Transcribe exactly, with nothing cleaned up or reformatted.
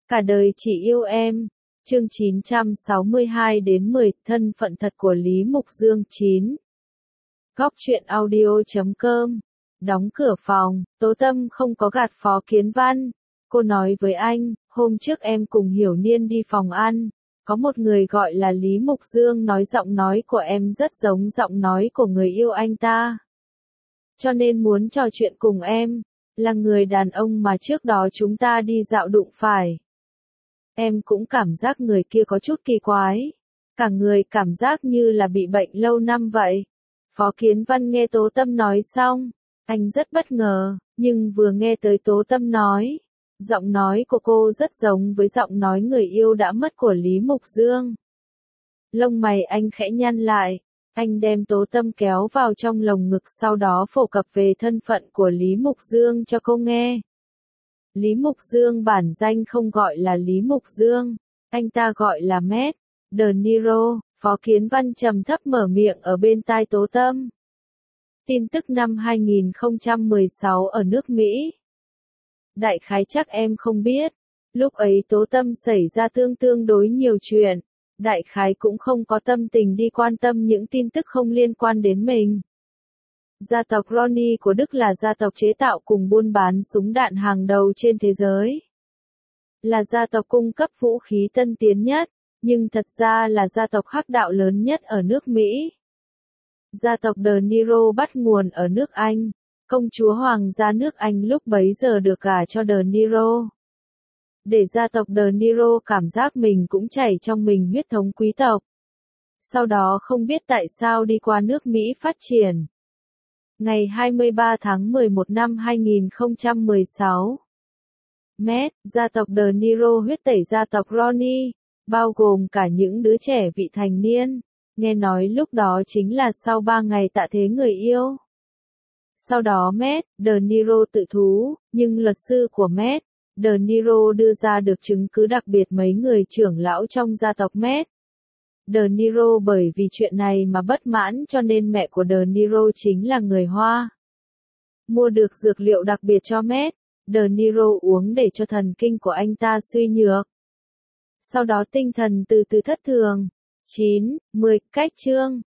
Cả đời chỉ yêu em. Chương chín trăm sáu mươi hai đến mười, thân phận thật của Lý Mục Dương. chín. Góc truyện audio chấm com. Đóng cửa phòng, Tố Tâm không có gạt Phó Kiến Văn. Cô nói với anh, hôm trước em cùng Hiểu Niên đi phòng ăn. Có một người gọi là Lý Mục Dương nói giọng nói của em rất giống giọng nói của người yêu anh ta. Cho nên muốn trò chuyện cùng em, là người đàn ông mà trước đó chúng ta đi dạo đụng phải. Em cũng cảm giác người kia có chút kỳ quái. Cả người cảm giác như là bị bệnh lâu năm vậy. Phó Kiến Văn nghe Tố Tâm nói xong, anh rất bất ngờ, nhưng vừa nghe tới Tố Tâm nói, giọng nói của cô rất giống với giọng nói người yêu đã mất của Lý Mục Dương. Lông mày anh khẽ nhăn lại, anh đem Tố Tâm kéo vào trong lồng ngực, sau đó phổ cập về thân phận của Lý Mục Dương cho cô nghe. Lý Mục Dương bản danh không gọi là Lý Mục Dương, anh ta gọi là Matt De Niro. Phó Kiến Văn trầm thấp mở miệng ở bên tai Tố Tâm. Tin tức năm hai nghìn không trăm mười sáu ở nước Mỹ. Đại khái chắc em không biết, lúc ấy Tố Tâm xảy ra tương tương đối nhiều chuyện, đại khái cũng không có tâm tình đi quan tâm những tin tức không liên quan đến mình. Gia tộc Ronnie của Đức là gia tộc chế tạo cùng buôn bán súng đạn hàng đầu trên thế giới. Là gia tộc cung cấp vũ khí tân tiến nhất, nhưng thật ra là gia tộc hắc đạo lớn nhất ở nước Mỹ. Gia tộc De Niro bắt nguồn ở nước Anh, công chúa hoàng gia nước Anh lúc bấy giờ được gả cho De Niro. Để gia tộc De Niro cảm giác mình cũng chảy trong mình huyết thống quý tộc. Sau đó không biết tại sao đi qua nước Mỹ phát triển. Ngày hai mươi ba tháng mười một năm hai nghìn không trăm mười sáu, Matt, gia tộc De Niro huyết tẩy gia tộc Ronnie, bao gồm cả những đứa trẻ vị thành niên. Nghe nói lúc đó chính là sau ba ngày tạ thế người yêu. Sau đó Matt De Niro tự thú, nhưng luật sư của Matt De Niro đưa ra được chứng cứ đặc biệt mấy người trưởng lão trong gia tộc Matt De Niro bởi vì chuyện này mà bất mãn, cho nên mẹ của De Niro chính là người Hoa. Mua được dược liệu đặc biệt cho Matt De Niro uống để cho thần kinh của anh ta suy nhược. Sau đó tinh thần từ từ thất thường. chín, mười, cách chương.